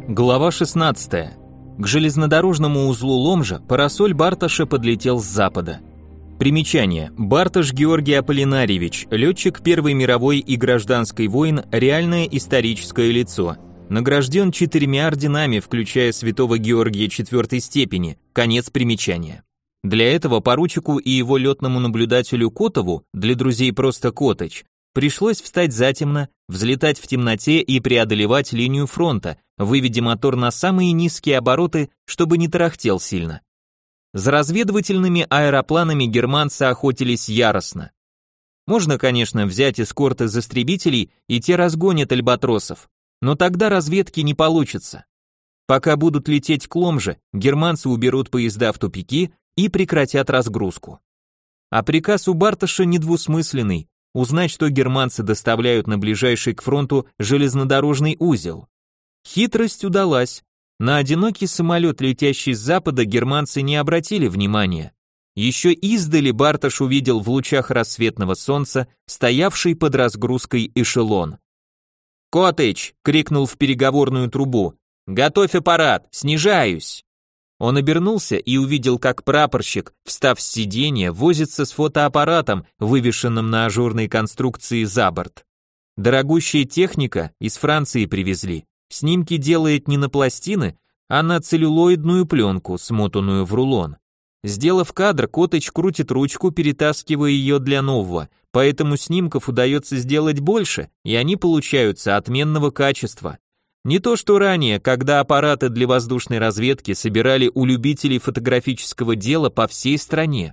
Глава 16. К железнодорожному узлу Ломжа парасоль Барташа подлетел с запада. Примечание. Барташ Георгий Аполлинарьевич, летчик Первой мировой и гражданской войн, реальное историческое лицо. Награжден 4 орденами, включая Святого Георгия 4 степени. Конец примечания. Для этого поручику и его летному наблюдателю Котову, для друзей просто Коточ, пришлось встать затемно, взлетать в темноте и преодолевать линию фронта, выведя мотор на самые низкие обороты, чтобы не тарахтел сильно. За разведывательными аэропланами германцы охотились яростно. Можно, конечно, взять эскорт из истребителей, и те разгонят альбатросов, но тогда разведки не получится. Пока будут лететь к Ломже, германцы уберут поезда в тупики и прекратят разгрузку. А приказ у Барташа недвусмысленный: узнать, что германцы доставляют на ближайший к фронту железнодорожный узел. Хитрость удалась. На одинокий самолет, летящий с запада, германцы не обратили внимания. Еще издали Барташ увидел в лучах рассветного солнца стоявший под разгрузкой эшелон. «Котыч!» — крикнул в переговорную трубу. «Готовь аппарат! Снижаюсь!» Он обернулся и увидел, как прапорщик, встав с сиденья, возится с фотоаппаратом, вывешенным на ажурной конструкции за борт. Дорогущая техника из Франции привезли. Снимки делает не на пластины, а на целлюлоидную пленку, смотанную в рулон. Сделав кадр, Котыч крутит ручку, перетаскивая ее для нового, поэтому снимков удается сделать больше, и они получаются отменного качества. Не то что ранее, когда аппараты для воздушной разведки собирали у любителей фотографического дела по всей стране.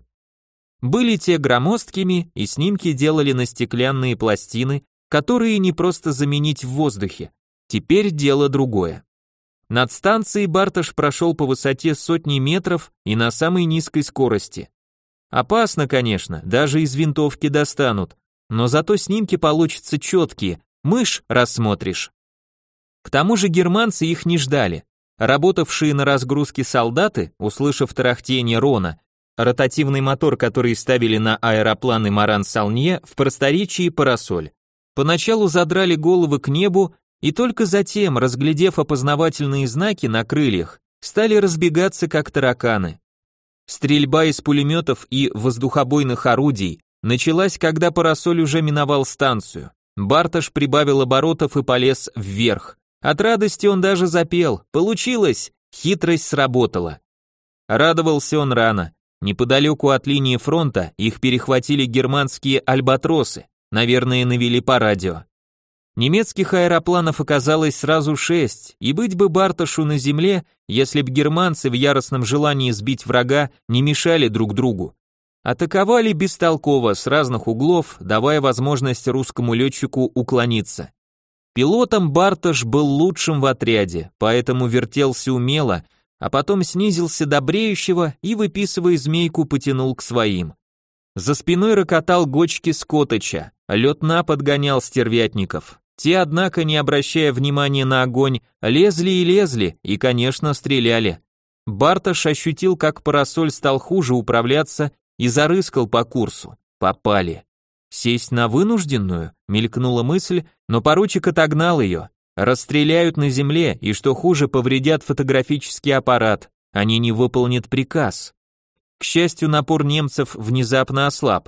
Были те громоздкими, и снимки делали на стеклянные пластины, которые не просто заменить в воздухе. Теперь дело другое. Над станцией Барташ прошел по высоте сотни метров и на самой низкой скорости. Опасно, конечно, даже из винтовки достанут, но зато снимки получатся четкие, мышь рассмотришь. К тому же германцы их не ждали. Работавшие на разгрузке солдаты, услышав тарахтение Рона, ротативный мотор, который ставили на аэропланы Маран-Салнье, в просторечии парасоль, поначалу задрали головы к небу и только затем, разглядев опознавательные знаки на крыльях, стали разбегаться как тараканы. Стрельба из пулеметов и воздухобойных орудий началась, когда парасоль уже миновал станцию. Барташ прибавил оборотов и полез вверх. От радости он даже запел. Получилось! Хитрость сработала. Радовался он рано. Неподалеку от линии фронта их перехватили германские альбатросы. Наверное, навели по радио. Немецких аэропланов оказалось сразу 6, и быть бы Барташу на земле, если б германцы в яростном желании сбить врага не мешали друг другу. Атаковали бестолково, с разных углов, давая возможность русскому летчику уклониться. Пилотом Барташ был лучшим в отряде, поэтому вертелся умело, а потом снизился до бреющего и, выписывая змейку, потянул к своим. За спиной рокотал Гочки Скотыча, лед-на подгонял стервятников. Те, однако, не обращая внимания на огонь, лезли и, конечно, стреляли. Барташ ощутил, как парасоль стал хуже управляться и зарыскал по курсу. Попали. Сесть на вынужденную? Мелькнула мысль, но поручик отогнал ее. Расстреляют на земле и, что хуже, повредят фотографический аппарат. Они не выполнят приказ. К счастью, напор немцев внезапно ослаб.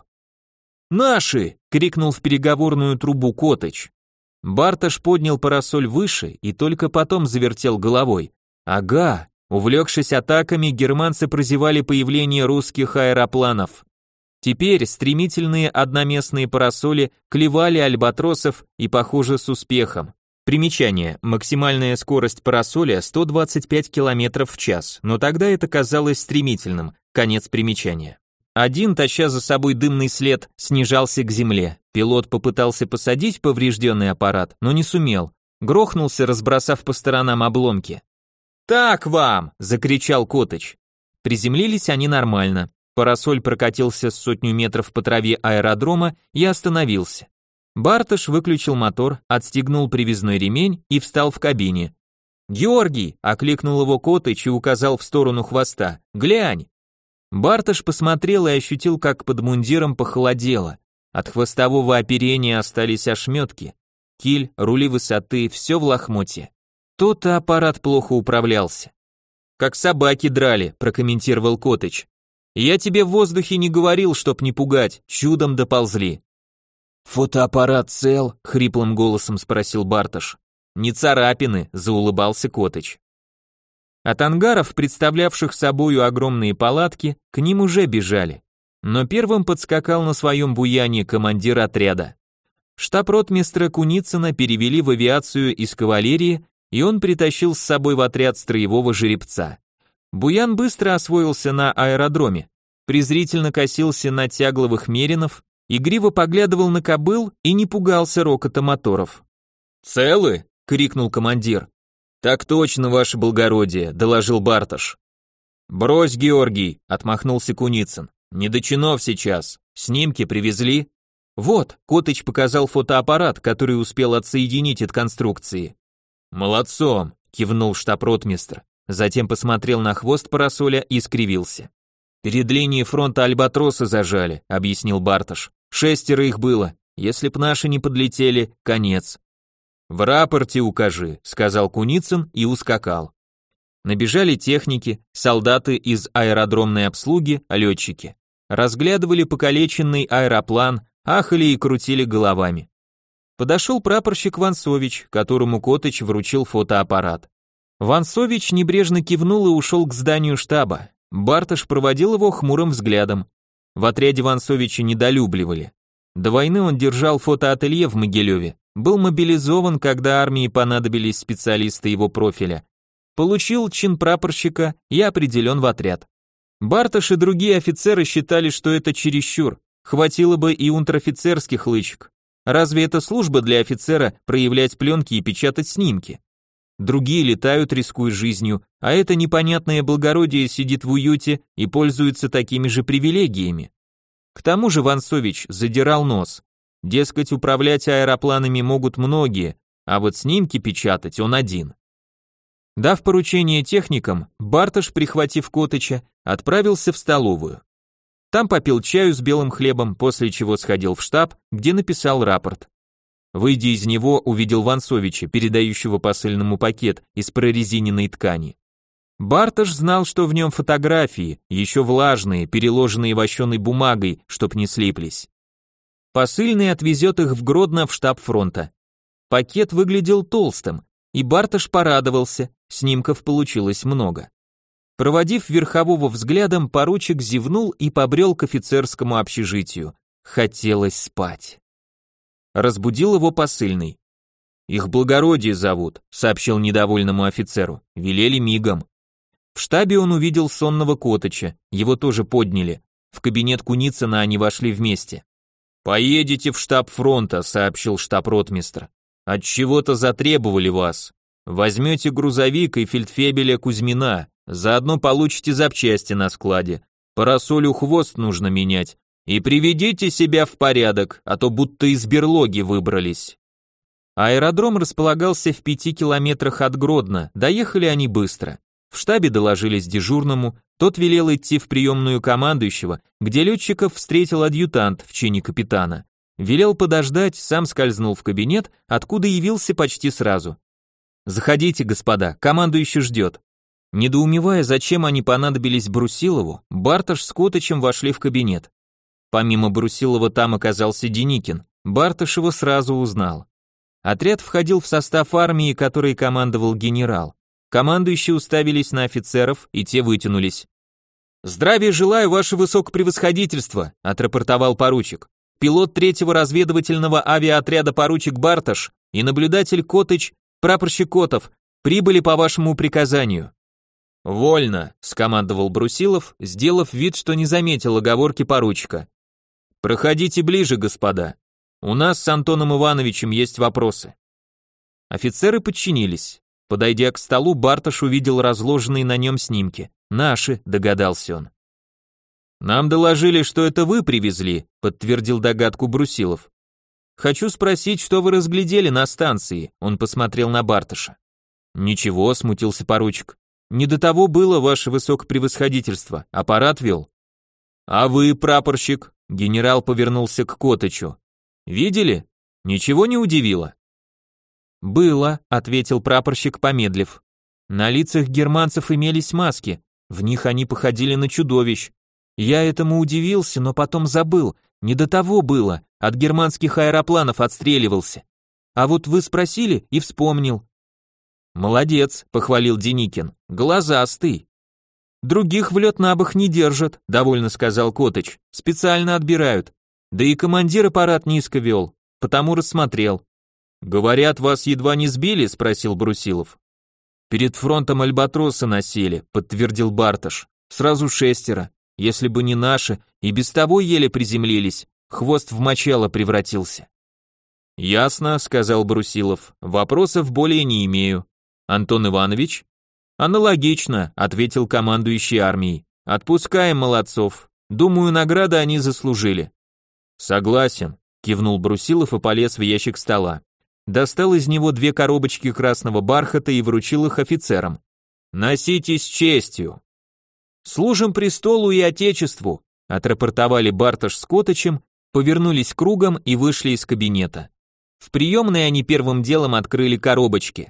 «Наши!» — крикнул в переговорную трубу Коточ. Барташ поднял парасоль выше и только потом завертел головой. Ага, увлекшись атаками, германцы прозевали появление русских аэропланов. Теперь стремительные одноместные парасоли клевали альбатросов и, похоже, с успехом. Примечание. Максимальная скорость парасоля 125 км в час, но тогда это казалось стремительным. Конец примечания. Один, таща за собой дымный след, снижался к земле. Пилот попытался посадить поврежденный аппарат, но не сумел. Грохнулся, разбросав по сторонам обломки. «Так вам!» – закричал Коточ. Приземлились они нормально. Парасоль прокатился с 100 метров по траве аэродрома и остановился. Барташ выключил мотор, отстегнул привязной ремень и встал в кабине. «Георгий!» – окликнул его Коточ и указал в сторону хвоста. «Глянь!» Барташ посмотрел и ощутил, как под мундиром похолодело. От хвостового оперения остались ошметки. Киль, рули высоты, все в лохмотье. То-то аппарат плохо управлялся. Как собаки драли, прокомментировал Котыч. Я тебе в воздухе не говорил, чтоб не пугать, чудом доползли. Фотоаппарат цел? Хриплым голосом спросил Барташ. Не царапины, заулыбался Котыч. От ангаров, представлявших собою огромные палатки, к ним уже бежали. Но первым подскакал на своем буяне командир отряда. Штаб-ротмистра Куницына перевели в авиацию из кавалерии, и он притащил с собой в отряд строевого жеребца. Буян быстро освоился на аэродроме, презрительно косился на тягловых меринов, игриво поглядывал на кобыл и не пугался рокота моторов. «Целы?» — крикнул командир. «Так точно, ваше благородие», — доложил Барташ. «Брось, Георгий», — отмахнулся Куницын. «Не до чинов сейчас. Снимки привезли?» «Вот», — Котыч показал фотоаппарат, который успел отсоединить от конструкции. «Молодцом», — кивнул штаб-ротмистр. Затем посмотрел на хвост парасоля и скривился. «Перед линией фронта альбатросы зажали», — объяснил Барташ. «6 их было. Если б наши не подлетели, конец». «В рапорте укажи», — сказал Куницын и ускакал. Набежали техники, солдаты из аэродромной обслуги, летчики. Разглядывали покалеченный аэроплан, ахали и крутили головами. Подошел прапорщик Вансович, которому Котыч вручил фотоаппарат. Вансович небрежно кивнул и ушел к зданию штаба. Барташ проводил его хмурым взглядом. В отряде Вансовича недолюбливали. До войны он держал фотоателье в Могилеве, был мобилизован, когда армии понадобились специалисты его профиля. Получил чин прапорщика и определен в отряд. Барташ и другие офицеры считали, что это чересчур, хватило бы и унтер-офицерских лычек. Разве это служба для офицера проявлять пленки и печатать снимки? Другие летают, рискуя жизнью, а это непонятное благородие сидит в уюте и пользуется такими же привилегиями. К тому же Вансович задирал нос. Дескать, управлять аэропланами могут многие, а вот снимки печатать он один. Дав поручение техникам, Барташ, прихватив Котыча, отправился в столовую. Там попил чаю с белым хлебом, после чего сходил в штаб, где написал рапорт. Выйдя из него, увидел Вансовича, передающего посыльному пакет из прорезиненной ткани. Барташ знал, что в нем фотографии, еще влажные, переложенные вощеной бумагой, чтоб не слиплись. Посыльный отвезет их в Гродно в штаб фронта. Пакет выглядел толстым, и Барташ порадовался, снимков получилось много. Проводив верхового взглядом, поручик зевнул и побрел к офицерскому общежитию. Хотелось спать. Разбудил его посыльный. «Их благородие зовут», — сообщил недовольному офицеру. «Велели мигом». В штабе он увидел сонного Котыча, его тоже подняли. В кабинет Куницына они вошли вместе. «Поедете в штаб фронта», — сообщил штаб-ротмистр. «Отчего-то затребовали вас. Возьмете грузовик и фельдфебеля Кузьмина, заодно получите запчасти на складе. Парасолю хвост нужно менять. И приведите себя в порядок, а то будто из берлоги выбрались». Аэродром располагался в 5 километрах от Гродно, доехали они быстро. В штабе доложились дежурному, тот велел идти в приемную командующего, где летчиков встретил адъютант в чине капитана. Велел подождать, сам скользнул в кабинет, откуда явился почти сразу. «Заходите, господа, командующий ждет». Недоумевая, зачем они понадобились Брусилову, Барташ с Котычем вошли в кабинет. Помимо Брусилова там оказался Деникин, Барташ его сразу узнал. Отряд входил в состав армии, которой командовал генерал. Командующие уставились на офицеров, и те вытянулись. «Здравия желаю, ваше высокопревосходительство», — отрапортовал поручик. «Пилот 3-го разведывательного авиаотряда поручик Барташ и наблюдатель Котыч, прапорщик Котов, прибыли по вашему приказанию». «Вольно», — скомандовал Брусилов, сделав вид, что не заметил оговорки поручика. «Проходите ближе, господа. У нас с Антоном Ивановичем есть вопросы». Офицеры подчинились. Подойдя к столу, Барташ увидел разложенные на нем снимки. «Наши», — догадался он. «Нам доложили, что это вы привезли», — подтвердил догадку Брусилов. «Хочу спросить, что вы разглядели на станции», — он посмотрел на Барташа. «Ничего», — смутился поручик. «Не до того было, ваше высокопревосходительство, аппарат вел». «А вы, прапорщик?» — генерал повернулся к Котычу. «Видели? Ничего не удивило?» «Было», — ответил прапорщик, помедлив. «На лицах германцев имелись маски, в них они походили на чудовищ. Я этому удивился, но потом забыл, не до того было, от германских аэропланов отстреливался. А вот вы спросили и вспомнил». «Молодец», — похвалил Деникин, — «глазастый». «Других в лед на бок не держат», — довольно сказал Котыч, — «специально отбирают. Да и командир аппарат низко вел, потому рассмотрел». «Говорят, вас едва не сбили?» — спросил Брусилов. «Перед фронтом альбатросы насели», — подтвердил Барташ. «Сразу 6. Если бы не наши, и без того еле приземлились, хвост в мочало превратился». «Ясно», — сказал Брусилов, — «вопросов более не имею. Антон Иванович?» «Аналогично», — ответил командующий армией. «Отпускаем молодцов. Думаю, награды они заслужили». «Согласен», — кивнул Брусилов и полез в ящик стола. Достал из него 2 коробочки красного бархата и вручил их офицерам. «Носите с честью». «Служим престолу и отечеству», — отрапортовали Барташ с Котычем, повернулись кругом и вышли из кабинета. В приемной они первым делом открыли коробочки.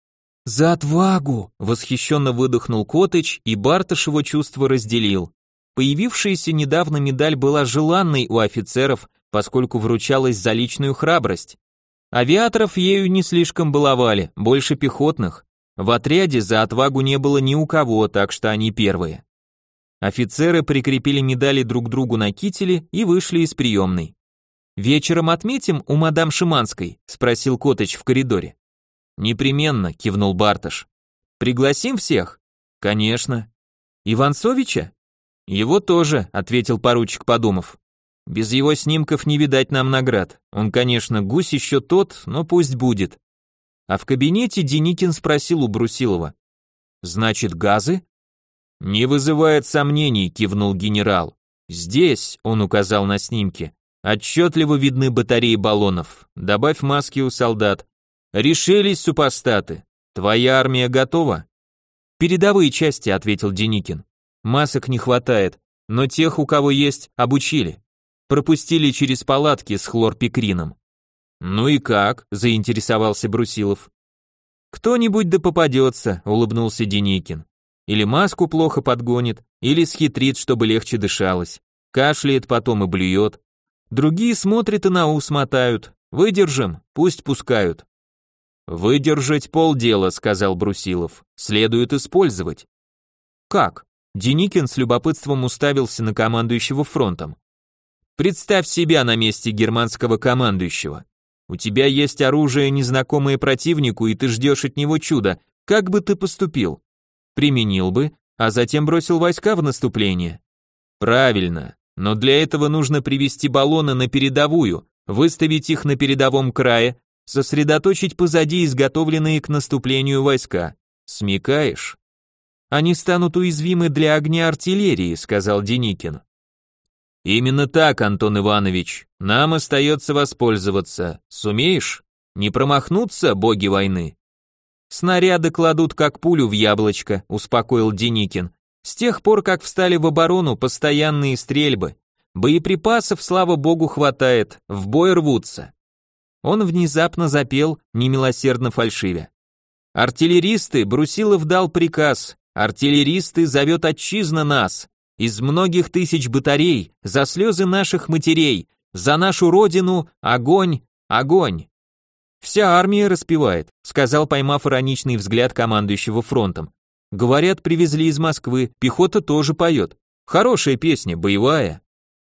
«За отвагу!» — восхищенно выдохнул Котыч, и Барташ его чувство разделил. Появившаяся недавно медаль была желанной у офицеров, поскольку вручалась за личную храбрость. Авиаторов ею не слишком баловали, больше пехотных. В отряде за отвагу не было ни у кого, так что они первые. Офицеры прикрепили медали друг к другу на кителе и вышли из приемной. «Вечером отметим у мадам Шиманской?» — спросил Котыч в коридоре. «Непременно», — кивнул Барташ. «Пригласим всех?» «Конечно». «Иванцовича?» «Его тоже», — ответил поручик, подумав. «Без его снимков не видать нам наград. Он, конечно, гусь еще тот, но пусть будет». А в кабинете Деникин спросил у Брусилова. «Значит, газы?» «Не вызывает сомнений», — кивнул генерал. «Здесь», — он указал на снимки, — «отчетливо видны батареи баллонов. Добавь маски у солдат. Решились, супостаты. Твоя армия готова?» «Передовые части», — ответил Деникин. «Масок не хватает, но тех, у кого есть, обучили. Пропустили через палатки с хлорпикрином». «Ну и как?» — заинтересовался Брусилов. «Кто-нибудь да попадется», — улыбнулся Деникин. «Или маску плохо подгонит, или схитрит, чтобы легче дышалось. Кашляет потом и блюет. Другие смотрят и на ус мотают. Выдержим, пусть пускают». «Выдержать полдела», — сказал Брусилов. «Следует использовать». «Как?» Деникин с любопытством уставился на командующего фронтом. «Представь себя на месте германского командующего. У тебя есть оружие, незнакомое противнику, и ты ждешь от него чуда. Как бы ты поступил? Применил бы, а затем бросил войска в наступление?» «Правильно, но для этого нужно привести баллоны на передовую, выставить их на передовом крае, сосредоточить позади изготовленные к наступлению войска. Смекаешь?» «Они станут уязвимы для огня артиллерии», — сказал Деникин. «Именно так, Антон Иванович. Нам остается воспользоваться. Сумеешь? Не промахнуться, боги войны?» «Снаряды кладут как пулю в яблочко», — успокоил Деникин. «С тех пор, как встали в оборону, постоянные стрельбы. Боеприпасов, слава богу, хватает, в бой рвутся». Он внезапно запел, немилосердно фальшивя. «Артиллеристы, Брусилов дал приказ, артиллеристы, зовет отчизна нас, из многих тысяч батарей, за слезы наших матерей, за нашу родину, огонь, огонь». «Вся армия распевает», сказал, поймав ироничный взгляд командующего фронтом. «Говорят, привезли из Москвы, пехота тоже поет. Хорошая песня, боевая».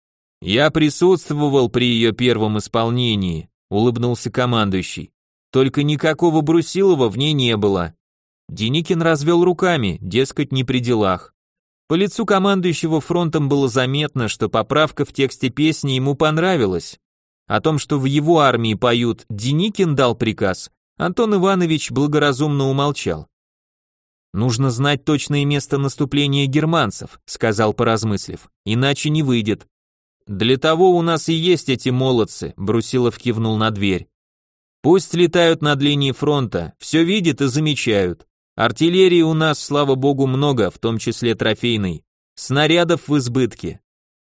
«Я присутствовал при ее первом исполнении», улыбнулся командующий. «Только никакого Брусилова в ней не было». Деникин развел руками, дескать, не при делах. По лицу командующего фронтом было заметно, что поправка в тексте песни ему понравилась. О том, что в его армии поют «Деникин дал приказ», Антон Иванович благоразумно умолчал. «Нужно знать точное место наступления германцев», сказал, поразмыслив, «иначе не выйдет». «Для того у нас и есть эти молодцы», Брусилов кивнул на дверь. «Пусть летают над линией фронта, все видят и замечают. Артиллерии у нас, слава богу, много, в том числе трофейной. Снарядов в избытке.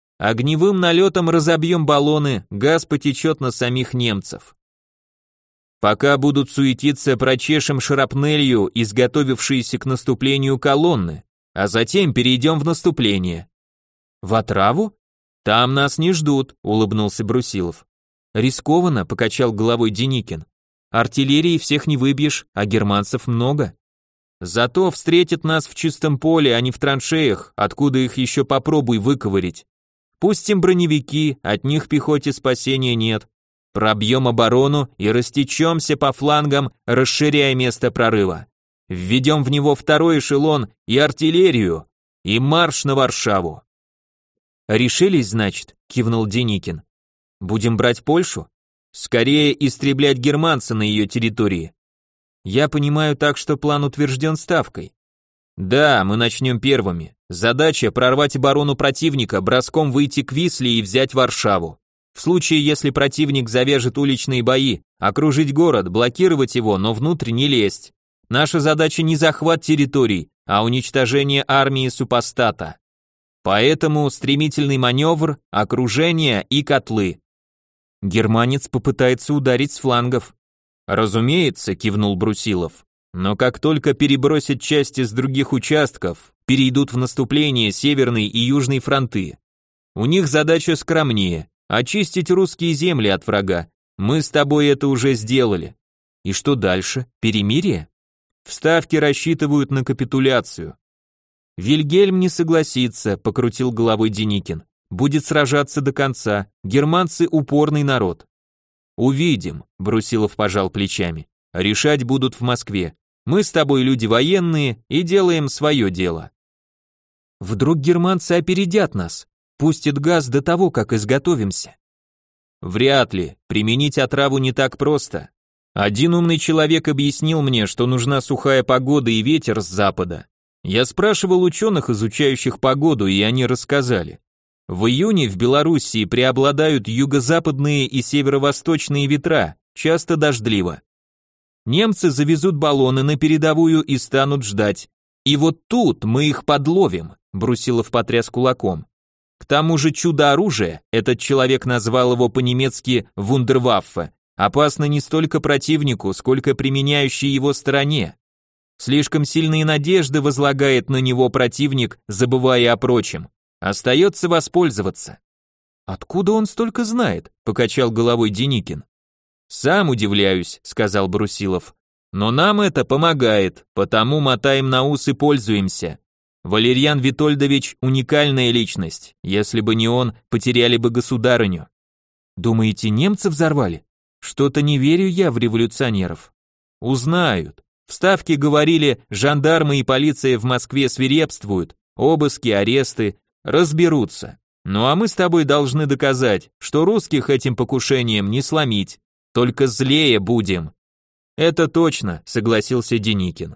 Огневым налетом разобьем баллоны, газ потечет на самих немцев». Пока будут суетиться, прочешем шрапнелью изготовившиеся к наступлению колонны, а затем перейдем в наступление». «В отраву?» «Там нас не ждут», — улыбнулся Брусилов. «Рискованно», — покачал головой Деникин. «Артиллерии всех не выбьешь, а германцев много. Зато встретят нас в чистом поле, а не в траншеях, откуда их еще попробуй выковырять. Пустим броневики, от них пехоте спасения нет. Пробьем оборону и растечемся по флангам, расширяя место прорыва. Введем в него второй эшелон и артиллерию, и марш на Варшаву». «Решились, значит?» — кивнул Деникин. «Будем брать Польшу? Скорее истреблять германца на ее территории. Я понимаю так, что план утвержден ставкой». «Да, мы начнем первыми. Задача прорвать оборону противника, броском выйти к Висле и взять Варшаву. В случае, если противник завяжет уличные бои, окружить город, блокировать его, но внутрь не лезть. Наша задача не захват территорий, а уничтожение армии супостата. Поэтому стремительный маневр, окружение и котлы». «Германец попытается ударить с флангов». «Разумеется», — кивнул Брусилов. «Но как только перебросят части с других участков, перейдут в наступление Северный и Южный фронты. У них задача скромнее — очистить русские земли от врага. Мы с тобой это уже сделали. И что дальше? Перемирие?» «В Ставке рассчитывают на капитуляцию». «Вильгельм не согласится», — покрутил головой Деникин. «Будет сражаться до конца. Германцы упорный народ». «Увидим», — Брусилов пожал плечами. «Решать будут в Москве. Мы с тобой люди военные и делаем свое дело». «Вдруг германцы опередят нас, пустят газ до того, как изготовимся?» «Вряд ли. Применить отраву не так просто. Один умный человек объяснил мне, что нужна сухая погода и ветер с запада. Я спрашивал ученых, изучающих погоду, и они рассказали. В июне в Белоруссии преобладают юго-западные и северо-восточные ветра, часто дождливо. Немцы завезут баллоны на передовую и станут ждать. И вот тут мы их подловим», — Брусилов потряс кулаком. «К тому же чудо-оружие, этот человек назвал его по-немецки «вундерваффе», опасно не столько противнику, сколько применяющей его стороне. Слишком сильные надежды возлагает на него противник, забывая о прочем. Остается воспользоваться». «Откуда он столько знает?» — покачал головой Деникин. «Сам удивляюсь», — сказал Брусилов. «Но нам это помогает, потому мотаем на ус и пользуемся. Валерьян Витольдович — уникальная личность. Если бы не он, потеряли бы государыню». «Думаете, немцы взорвали? Что-то не верю я в революционеров». «Узнают. В Ставке говорили, жандармы и полиция в Москве свирепствуют, обыски, аресты, разберутся. Ну а мы с тобой должны доказать, что русских этим покушением не сломить, только злее будем». «Это точно», — согласился Деникин.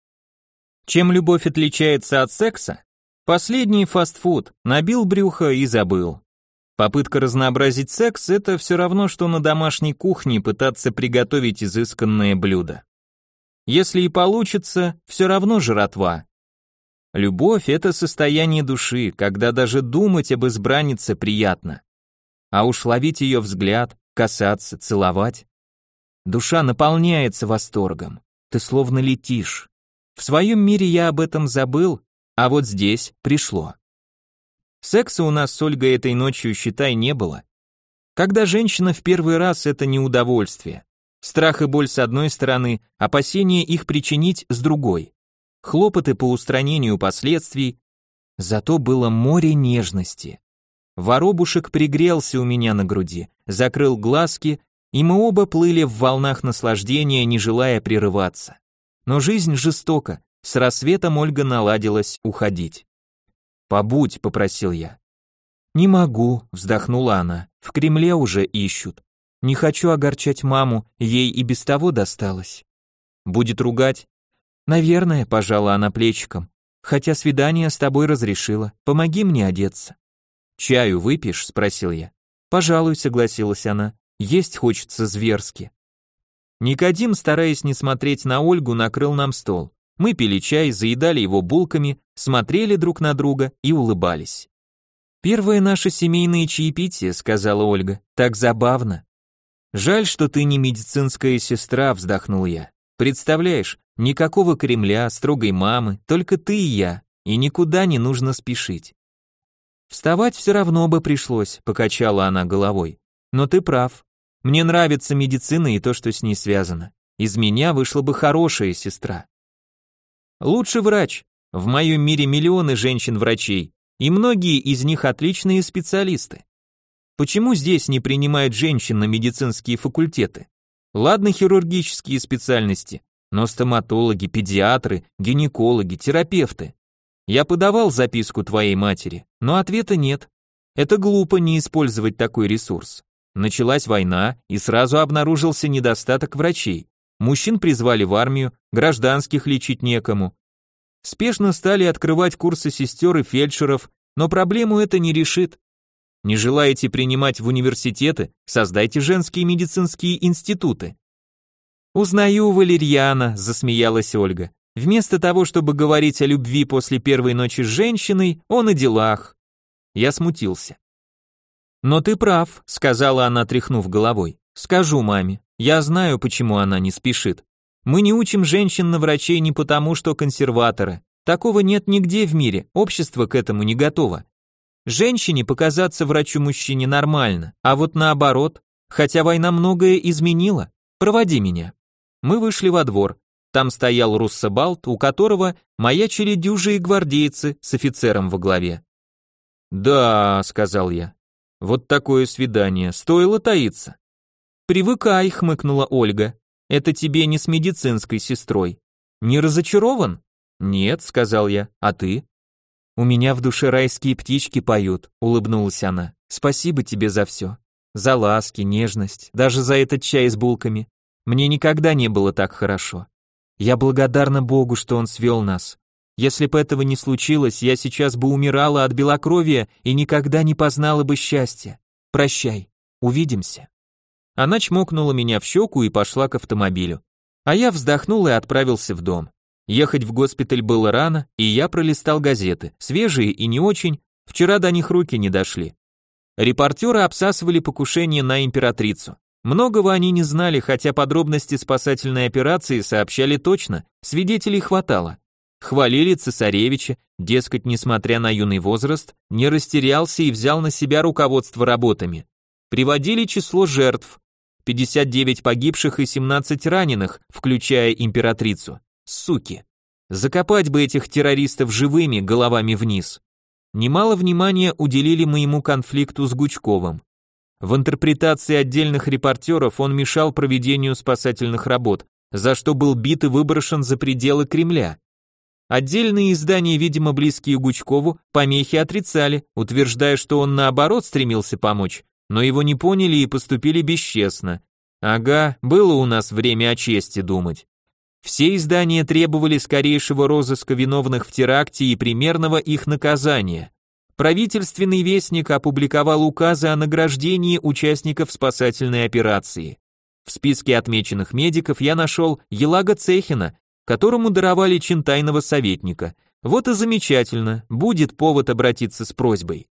Чем любовь отличается от секса? Последний фастфуд, набил брюхо и забыл. Попытка разнообразить секс — это все равно, что на домашней кухне пытаться приготовить изысканное блюдо. Если и получится, все равно жратва. Любовь — это состояние души, когда даже думать об избраннице приятно. А уж ловить ее взгляд, касаться, целовать. Душа наполняется восторгом, ты словно летишь. В своем мире я об этом забыл, а вот здесь пришло. Секса у нас с Ольгой этой ночью, считай, не было. Когда женщина в первый раз — это не удовольствие. Страх и боль с одной стороны, опасение их причинить с другой. Хлопоты по устранению последствий. Зато было море нежности. Воробушек пригрелся у меня на груди, закрыл глазки, и мы оба плыли в волнах наслаждения, не желая прерываться. Но жизнь жестока, с рассветом Ольга наладилась уходить. «Побудь», — попросил я. «Не могу», — вздохнула она, — «в Кремле уже ищут. Не хочу огорчать маму, ей и без того досталось». «Будет ругать?» «Наверное», — пожала она плечиком, «хотя свидание с тобой разрешила, помоги мне одеться». «Чаю выпьешь?» — спросил я. «Пожалуй», — согласилась она, — «есть хочется зверски». Никодим, стараясь не смотреть на Ольгу, накрыл нам стол. Мы пили чай, заедали его булками, смотрели друг на друга и улыбались. «Первое наше семейное чаепитие», — сказала Ольга, — «так забавно». Жаль, что ты не медицинская сестра, вздохнул я. Представляешь, никакого Кремля, строгой мамы, только ты и я, и никуда не нужно спешить. Вставать все равно бы пришлось, покачала она головой. Но ты прав. Мне нравится медицина и то, что с ней связано. Из меня вышла бы хорошая сестра. Лучше врач. В моем мире миллионы женщин-врачей, и многие из них отличные специалисты. Почему здесь не принимают женщин на медицинские факультеты? Ладно, хирургические специальности, но стоматологи, педиатры, гинекологи, терапевты. Я подавал записку твоей матери, но ответа нет. Это глупо не использовать такой ресурс. Началась война, и сразу обнаружился недостаток врачей. Мужчин призвали в армию, гражданских лечить некому. Спешно стали открывать курсы сестер и фельдшеров, но проблему это не решит. Не желаете принимать в университеты? Создайте женские медицинские институты. Узнаю Валерьяна, засмеялась Ольга. Вместо того, чтобы говорить о любви после первой ночи с женщиной, он о делах. Я смутился. Но ты прав, сказала она, тряхнув головой. Скажу маме. Я знаю, почему она не спешит. Мы не учим женщин на врачей не потому, что консерваторы. Такого нет нигде в мире, общество к этому не готово. Женщине показаться врачу-мужчине нормально, а вот наоборот, хотя война многое изменила. Проводи меня. Мы вышли во двор. Там стоял руссобалт, у которого маячили дюжие гвардейцы с офицером во главе. «Да», — сказал я, — «вот такое свидание, стоило таиться». «Привыкай», — хмыкнула Ольга. «Это тебе не с медицинской сестрой. Не разочарован?» «Нет», — сказал я, — «а ты?» «У меня в душе райские птички поют», — улыбнулась она. «Спасибо тебе за все. За ласки, нежность, даже за этот чай с булками. Мне никогда не было так хорошо. Я благодарна Богу, что Он свел нас. Если бы этого не случилось, я сейчас бы умирала от белокровия и никогда не познала бы счастья. Прощай, увидимся». Она чмокнула меня в щеку и пошла к автомобилю. А я вздохнул и отправился в дом. Ехать в госпиталь было рано, и я пролистал газеты, свежие и не очень, вчера до них руки не дошли. Репортеры обсасывали покушение на императрицу. Многого они не знали, хотя подробности спасательной операции сообщали точно, свидетелей хватало. Хвалили цесаревича, дескать, несмотря на юный возраст, не растерялся и взял на себя руководство работами. Приводили число жертв. 59 погибших и 17 раненых, включая императрицу. Суки. Закопать бы этих террористов живыми, головами вниз. Немало внимания уделили моему конфликту с Гучковым. В интерпретации отдельных репортеров он мешал проведению спасательных работ, за что был бит и выброшен за пределы Кремля. Отдельные издания, видимо, близкие Гучкову, помехи отрицали, утверждая, что он наоборот стремился помочь, но его не поняли и поступили бесчестно. Ага, было у нас время о чести думать. Все издания требовали скорейшего розыска виновных в теракте и примерного их наказания. Правительственный вестник опубликовал указы о награждении участников спасательной операции. В списке отмеченных медиков я нашел Елага Цехина, которому даровали чин тайного советника. Вот и замечательно, будет повод обратиться с просьбой.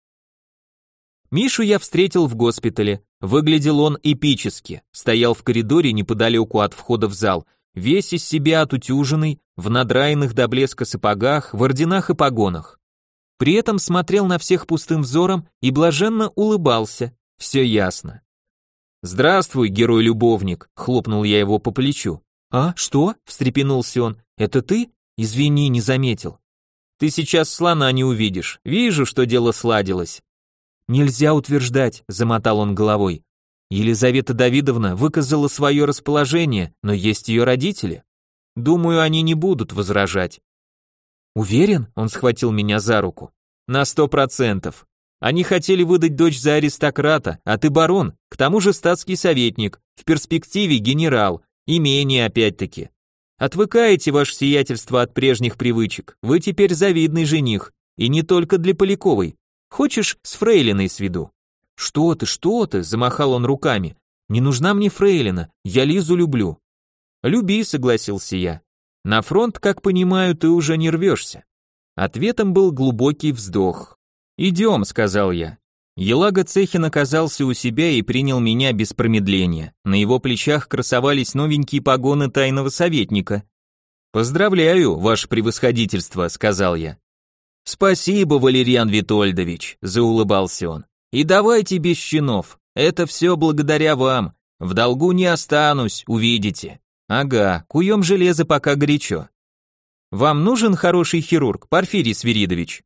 Мишу я встретил в госпитале. Выглядел он эпически. Стоял в коридоре неподалеку от входа в зал, весь из себя отутюженный, в надраенных до блеска сапогах, в орденах и погонах. При этом смотрел на всех пустым взором и блаженно улыбался. Все ясно. «Здравствуй, герой-любовник», — хлопнул я его по плечу. «А, что?» — встрепенулся он. «Это ты? Извини, не заметил». «Ты сейчас слона не увидишь. Вижу, что дело сладилось». «Нельзя утверждать», — замотал он головой. «Елизавета Давидовна выказала свое расположение, но есть ее родители. Думаю, они не будут возражать». «Уверен?» — он схватил меня за руку. «На 100%. Они хотели выдать дочь за аристократа, а ты барон, к тому же статский советник, в перспективе генерал, имение опять-таки. Отвыкаете, ваше сиятельство, от прежних привычек, вы теперь завидный жених, и не только для Поляковой. Хочешь, с фрейлиной сведу?» Что ты, замахал он руками. «Не нужна мне фрейлина, я Лизу люблю». «Люби», согласился я. «На фронт, как понимаю, ты уже не рвешься». Ответом был глубокий вздох. «Идем», сказал я. Елага Цехин оказался у себя и принял меня без промедления. На его плечах красовались новенькие погоны тайного советника. «Поздравляю, ваше превосходительство», — сказал я. «Спасибо, Валерьян Витольдович», — заулыбался он. «И давайте без чинов, это все благодаря вам. В долгу не останусь, увидите. Ага, куем железо пока горячо. Вам нужен хороший хирург, Порфирий Свиридович?»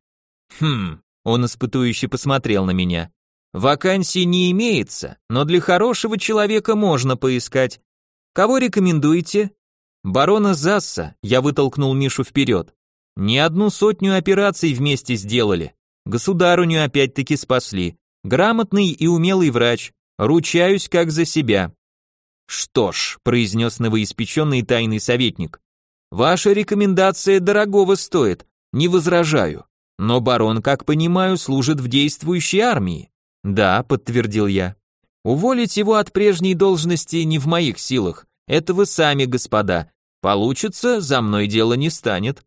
Он испытующе посмотрел на меня. «Вакансий не имеется, но для хорошего человека можно поискать. Кого рекомендуете?» «Барона Засса», я вытолкнул Мишу вперед. «Не одну сотню операций вместе сделали. Государыню опять-таки спасли. Грамотный и умелый врач. Ручаюсь как за себя». «Что ж», произнес новоиспеченный тайный советник, «ваша рекомендация дорогого стоит, не возражаю. Но барон, как понимаю, служит в действующей армии». «Да», подтвердил я. «Уволить его от прежней должности не в моих силах. Это вы сами, господа. Получится, за мной дело не станет».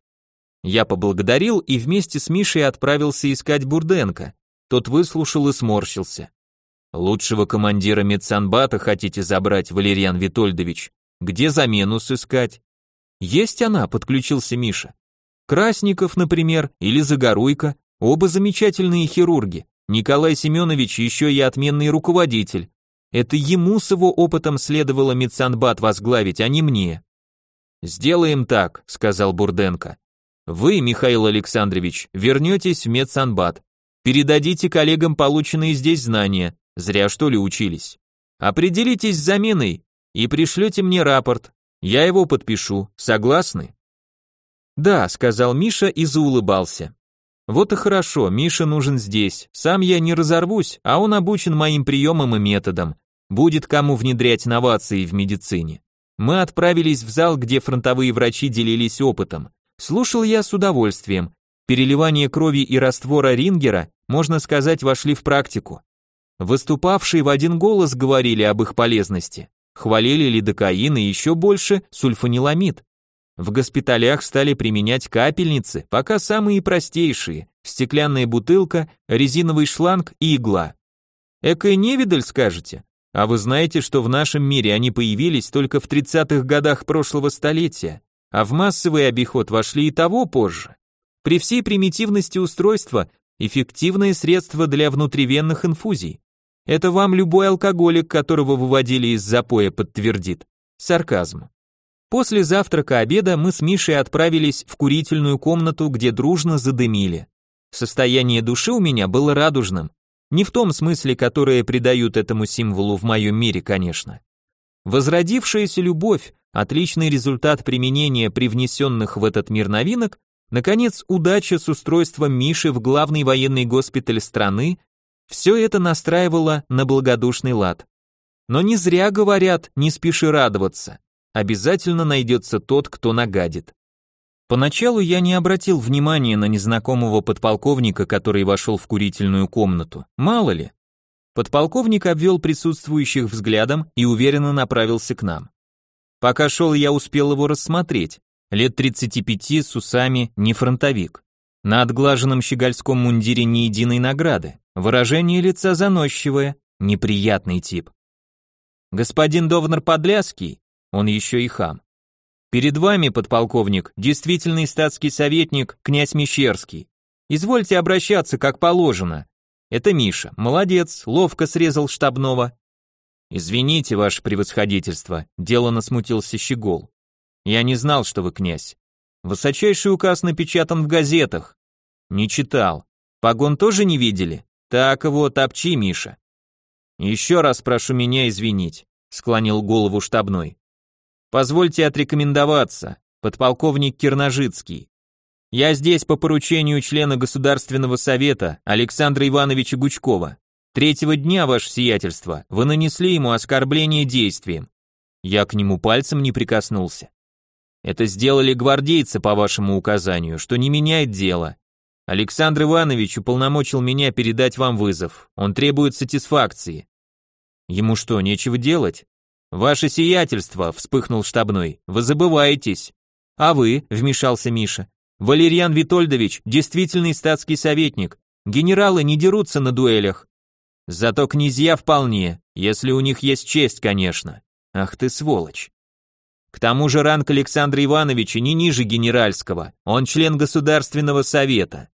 Я поблагодарил и вместе с Мишей отправился искать Бурденко. Тот выслушал и сморщился. «Лучшего командира медсанбата хотите забрать, Валерьян Витольдович? Где замену сыскать?» «Есть она», подключился Миша. «Красников, например, или Загоруйко, оба замечательные хирурги. Николай Семенович еще и отменный руководитель. Это ему с его опытом следовало медсанбат возглавить, а не мне». «Сделаем так», сказал Бурденко. «Вы, Михаил Александрович, вернетесь в медсанбат. Передадите коллегам полученные здесь знания, зря что ли учились. Определитесь с заменой и пришлете мне рапорт. Я его подпишу. Согласны?» «Да», сказал Миша и заулыбался. «Вот и хорошо, Миша нужен здесь. Сам я не разорвусь, а он обучен моим приемам и методам. Будет кому внедрять новации в медицине». Мы отправились в зал, где фронтовые врачи делились опытом. Слушал я с удовольствием. Переливание крови и раствора Рингера, можно сказать, вошли в практику. Выступавшие в один голос говорили об их полезности. Хвалили лидокаин и еще больше сульфаниламид. В госпиталях стали применять капельницы, пока самые простейшие: стеклянная бутылка, резиновый шланг и игла. Экая невидаль, скажете? А вы знаете, что в нашем мире они появились только в 30-х годах прошлого столетия, а в массовый обиход вошли и того позже. При всей примитивности устройства эффективное средство для внутривенных инфузий. Это вам любой алкоголик, которого выводили из запоя, подтвердит. Сарказм. После завтрака-обеда мы с Мишей отправились в курительную комнату, где дружно задымили. Состояние души у меня было радужным. Не в том смысле, которое придают этому символу в моем мире, конечно. Возродившаяся любовь, отличный результат применения привнесенных в этот мир новинок, наконец, удача с устройством Миши в главный военный госпиталь страны, все это настраивало на благодушный лад. Но не зря говорят: не спеши радоваться. Обязательно найдется тот, кто нагадит. Поначалу я не обратил внимания на незнакомого подполковника, который вошел в курительную комнату. Мало ли. Подполковник обвел присутствующих взглядом и уверенно направился к нам. Пока шел, я успел его рассмотреть. Лет 35, с усами, не фронтовик. На отглаженном щегольском мундире ни единой награды. Выражение лица заносчивое, неприятный тип. Господин Довнар Подляский, он еще и хам. Перед вами, подполковник, действительный статский советник, князь Мещерский. Извольте обращаться, как положено. Это Миша, молодец, ловко срезал штабного. Извините, ваше превосходительство, делано смутился Щегол. Я не знал, что вы князь. Высочайший указ напечатан в газетах. Не читал. Погон тоже не видели? Так вот, обчи, Миша. Еще раз прошу меня извинить, склонил голову штабной. Позвольте отрекомендоваться, подполковник Кирножицкий. Я здесь по поручению члена Государственного совета Александра Ивановича Гучкова. 3-го дня, ваше сиятельство, вы нанесли ему оскорбление действием. Я к нему пальцем не прикоснулся. Это сделали гвардейцы по вашему указанию, что не меняет дело. Александр Иванович уполномочил меня передать вам вызов. Он требует сатисфакции. Ему что, нечего делать? «Ваше сиятельство», — вспыхнул штабной, — «вы забываетесь». «А вы», — вмешался Миша, — «Валерьян Витольдович, действительный статский советник. Генералы не дерутся на дуэлях». Зато князья вполне, если у них есть честь, конечно. Ах ты сволочь. К тому же ранг Александра Ивановича не ниже генеральского, он член Государственного совета.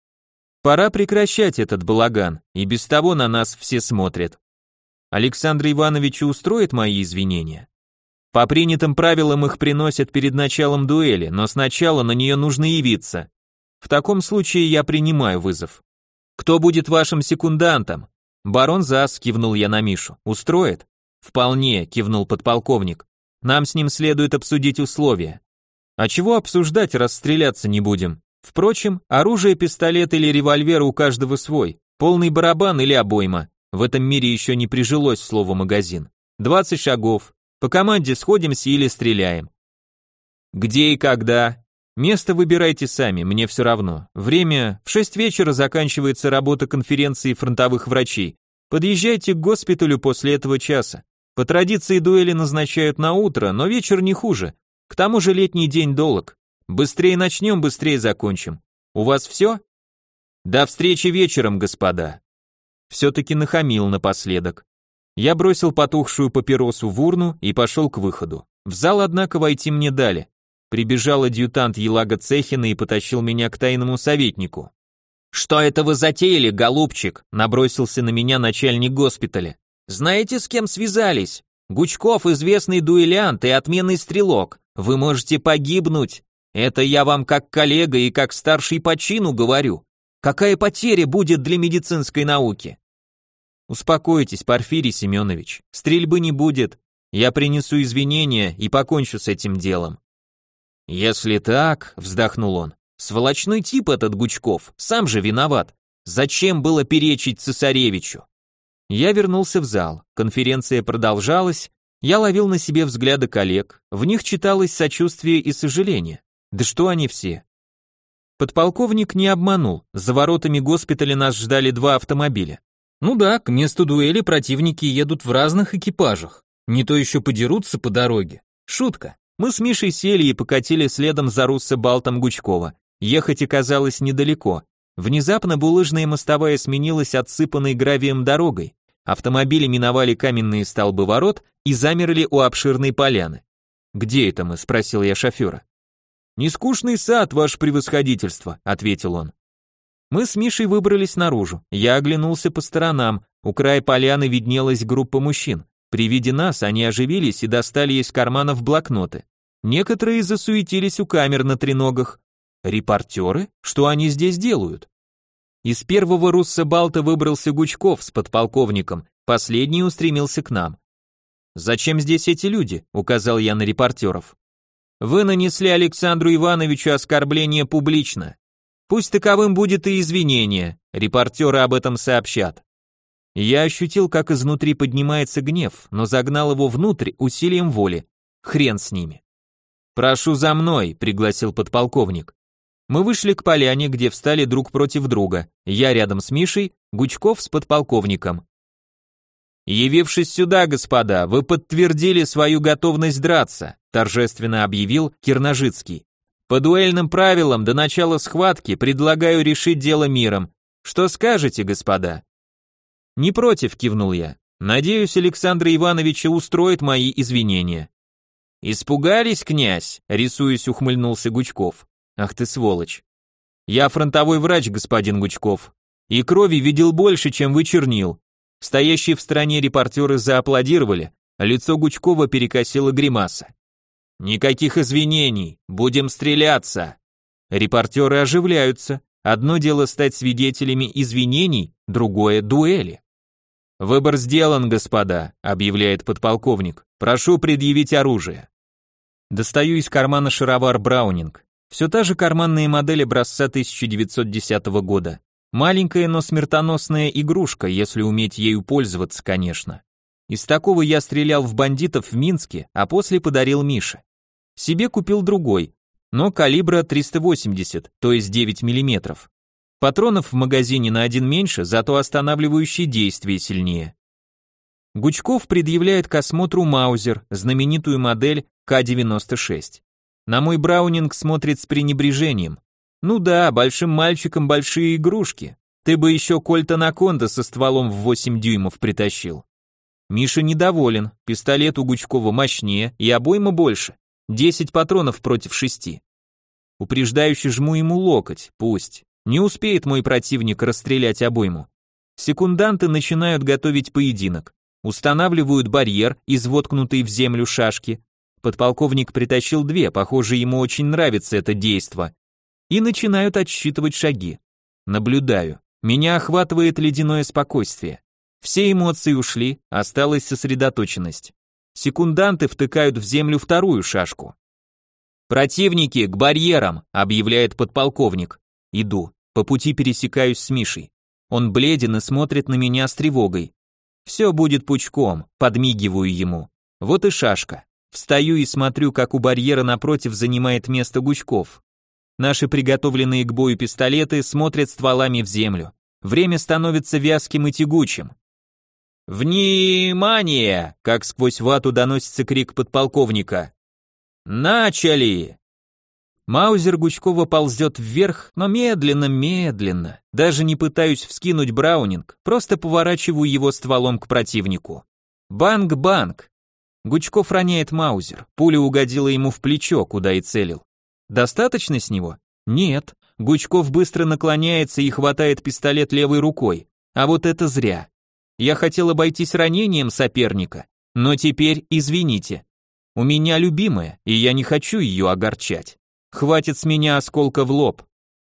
Пора прекращать этот балаган, и без того на нас все смотрят. Александр Иванович устроит мои извинения? По принятым правилам их приносят перед началом дуэли, но сначала на нее нужно явиться. В таком случае я принимаю вызов. Кто будет вашим секундантом? Барон Зас, кивнул я на Мишу. Устроит? Вполне, кивнул подполковник. Нам с ним следует обсудить условия. А чего обсуждать, раз стреляться не будем? Впрочем, оружие, пистолет или револьвер у каждого свой. Полный барабан или обойма. В этом мире еще не прижилось слово магазин. 20 шагов. По команде сходимся или стреляем. Где и когда? Место выбирайте сами, мне все равно. Время: в 6 вечера заканчивается работа конференции фронтовых врачей. Подъезжайте к госпиталю после этого часа. По традиции дуэли назначают на утро, но вечер не хуже. К тому же летний день долг. Быстрее начнем, быстрее закончим. У вас все? До встречи вечером, господа. Все-таки нахамил напоследок. Я бросил потухшую папиросу в урну и пошел к выходу. В зал, однако, войти мне дали. Прибежал адъютант Елага Цехина и потащил меня к тайному советнику. «Что это вы затеяли, голубчик?» — набросился на меня начальник госпиталя. «Знаете, с кем связались? Гучков — известный дуэлянт и отменный стрелок. Вы можете погибнуть. Это я вам как коллега и как старший по чину говорю. Какая потеря будет для медицинской науки?» «Успокойтесь, Порфирий Семенович, стрельбы не будет. Я принесу извинения и покончу с этим делом». «Если так», — вздохнул он, — «сволочной тип этот Гучков, сам же виноват. Зачем было перечить цесаревичу?» Я вернулся в зал, конференция продолжалась, я ловил на себе взгляды коллег, в них читалось сочувствие и сожаление. Да что они все? Подполковник не обманул, за воротами госпиталя нас ждали 2 автомобиля. Ну да, к месту дуэли противники едут в разных экипажах, не то еще подерутся по дороге. Шутка. Мы с Мишей сели и покатили следом за руссо-балтом Гучкова. Ехать оказалось недалеко. Внезапно булыжная мостовая сменилась отсыпанной гравием дорогой. Автомобили миновали каменные столбы ворот и замерли у обширной поляны. «Где это мы?» — спросил я шофера. «Нескучный сад, ваше превосходительство», — ответил он. Мы с Мишей выбрались наружу. Я оглянулся по сторонам. У края поляны виднелась группа мужчин. При виде нас они оживились и достали из карманов блокноты. Некоторые засуетились у камер на треногах. Репортеры? Что они здесь делают? Из первого руссо-балта выбрался Гучков с подполковником, последний устремился к нам. «Зачем здесь эти люди?» — указал я на репортеров. «Вы нанесли Александру Ивановичу оскорбление публично. Пусть таковым будет и извинение, репортеры об этом сообщат». Я ощутил, как изнутри поднимается гнев, но загнал его внутрь усилием воли. Хрен с ними. «Прошу за мной», — пригласил подполковник. Мы вышли к поляне, где встали друг против друга. Я рядом с Мишей, Гучков с подполковником. «Явившись сюда, господа, вы подтвердили свою готовность драться», торжественно объявил Кирножицкий. «По дуэльным правилам до начала схватки предлагаю решить дело миром. Что скажете, господа?» «Не против», кивнул я. «Надеюсь, Александра Ивановича устроит мои извинения». «Испугались, князь?» рисуясь, ухмыльнулся Гучков. «Ах ты сволочь. Я фронтовой врач, господин Гучков, и крови видел больше, чем вы чернил». Стоящие в стороне репортеры зааплодировали, а лицо Гучкова перекосило гримаса. «Никаких извинений, будем стреляться». Репортеры оживляются. Одно дело стать свидетелями извинений, другое — дуэли. «Выбор сделан, господа», — объявляет подполковник. «Прошу предъявить оружие». Достаю из кармана шаровар Браунинг. Все та же карманная модель образца 1910 года. Маленькая, но смертоносная игрушка, если уметь ею пользоваться, конечно. Из такого я стрелял в бандитов в Минске, а после подарил Мише. Себе купил другой, но калибра 380, то есть 9 мм. Патронов в магазине на 1 меньше, зато останавливающее действие сильнее. Гучков предъявляет к осмотру Маузер, знаменитую модель К-96. На мой Браунинг смотрит с пренебрежением. Ну да, большим мальчикам большие игрушки. Ты бы еще кольт Анаконда со стволом в 8 дюймов притащил. Миша недоволен, пистолет у Гучкова мощнее и обойма больше. 10 патронов против 6. Упреждающе жму ему локоть, пусть. Не успеет мой противник расстрелять обойму. Секунданты начинают готовить поединок. Устанавливают барьер из воткнутой в землю шашки. Подполковник притащил 2, похоже, ему очень нравится это действо. И начинают отсчитывать шаги. Наблюдаю. Меня охватывает ледяное спокойствие. Все эмоции ушли, осталась сосредоточенность. Секунданты втыкают в землю 2-ю шашку. «Противники, к барьерам!» — объявляет подполковник. Иду, по пути пересекаюсь с Мишей. Он бледен и смотрит на меня с тревогой. Все будет пучком, подмигиваю ему. Вот и шашка. Встаю и смотрю, как у барьера напротив занимает место Гучков. Наши приготовленные к бою пистолеты смотрят стволами в землю. Время становится вязким и тягучим. «Внимание!» — как сквозь вату доносится крик подполковника. «Начали!» Маузер Гучкова ползет вверх, но медленно. Даже не пытаюсь вскинуть браунинг, просто поворачиваю его стволом к противнику. Банг-банг. Гучков роняет маузер, пуля угодила ему в плечо, куда и целил. Достаточно с него? Нет. Гучков быстро наклоняется и хватает пистолет левой рукой. А вот это зря. Я хотел обойтись ранением соперника, но теперь извините. У меня любимая, и я не хочу ее огорчать. Хватит с меня осколка в лоб.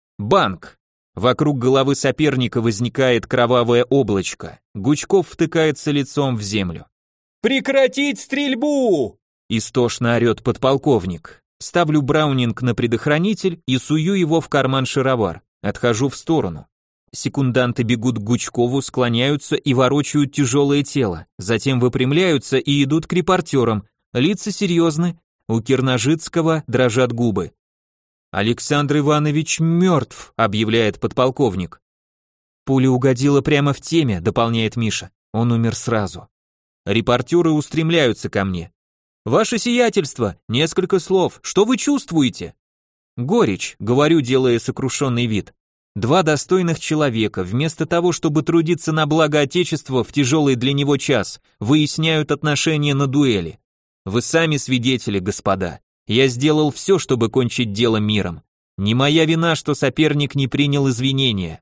Банк. Вокруг головы соперника возникает кровавое облачко. Гучков втыкается лицом в землю. «Прекратить стрельбу!» Истошно орет подполковник. Ставлю браунинг на предохранитель и сую его в карман шаровар. Отхожу в сторону. Секунданты бегут к Гучкову, склоняются и ворочают тяжелое тело. Затем выпрямляются и идут к репортерам. Лица серьезны. У Кирножицкого дрожат губы. «Александр Иванович мертв», — объявляет подполковник. «Пуля угодила прямо в теме», — дополняет Миша. «Он умер сразу». Репортеры устремляются ко мне. «Ваше сиятельство, несколько слов, что вы чувствуете?» «Горечь», — говорю, делая сокрушенный вид. 2 достойных человека, вместо того, чтобы трудиться на благо Отечества в тяжелый для него час, выясняют отношения на дуэли. Вы сами свидетели, господа. Я сделал все, чтобы кончить дело миром. Не моя вина, что соперник не принял извинения.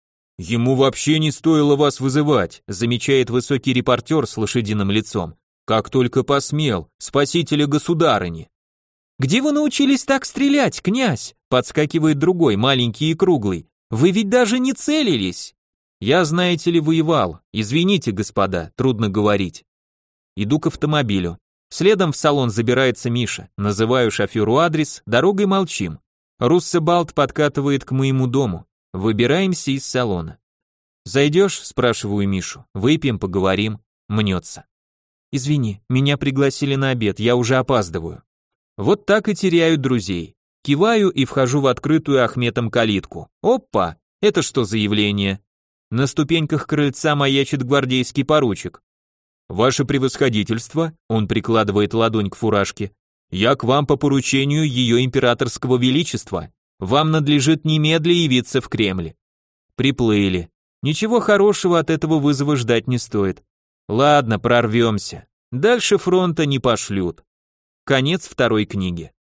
Ему вообще не стоило вас вызывать, замечает высокий репортер с лошадиным лицом. Как только посмел, спасителя государыни. Где вы научились так стрелять, князь? Подскакивает другой, маленький и круглый. Вы ведь даже не целились. Я, знаете ли, воевал. Извините, господа, трудно говорить. Иду к автомобилю. Следом в салон забирается Миша. Называю шоферу адрес, дорогой молчим. Руссебалт подкатывает к моему дому. Выбираемся из салона. «Зайдешь?» – спрашиваю Мишу. «Выпьем, поговорим». Мнется. «Извини, меня пригласили на обед, я уже опаздываю». Вот так и теряют друзей. Киваю и вхожу в открытую Ахметом калитку. Опа! Это что за явление? На ступеньках крыльца маячит гвардейский поручик. «Ваше превосходительство», он прикладывает ладонь к фуражке, «я к вам по поручению ее императорского величества. Вам надлежит немедля явиться в Кремль». Приплыли. Ничего хорошего от этого вызова ждать не стоит. Ладно, прорвемся. Дальше фронта не пошлют. Конец 2 книги.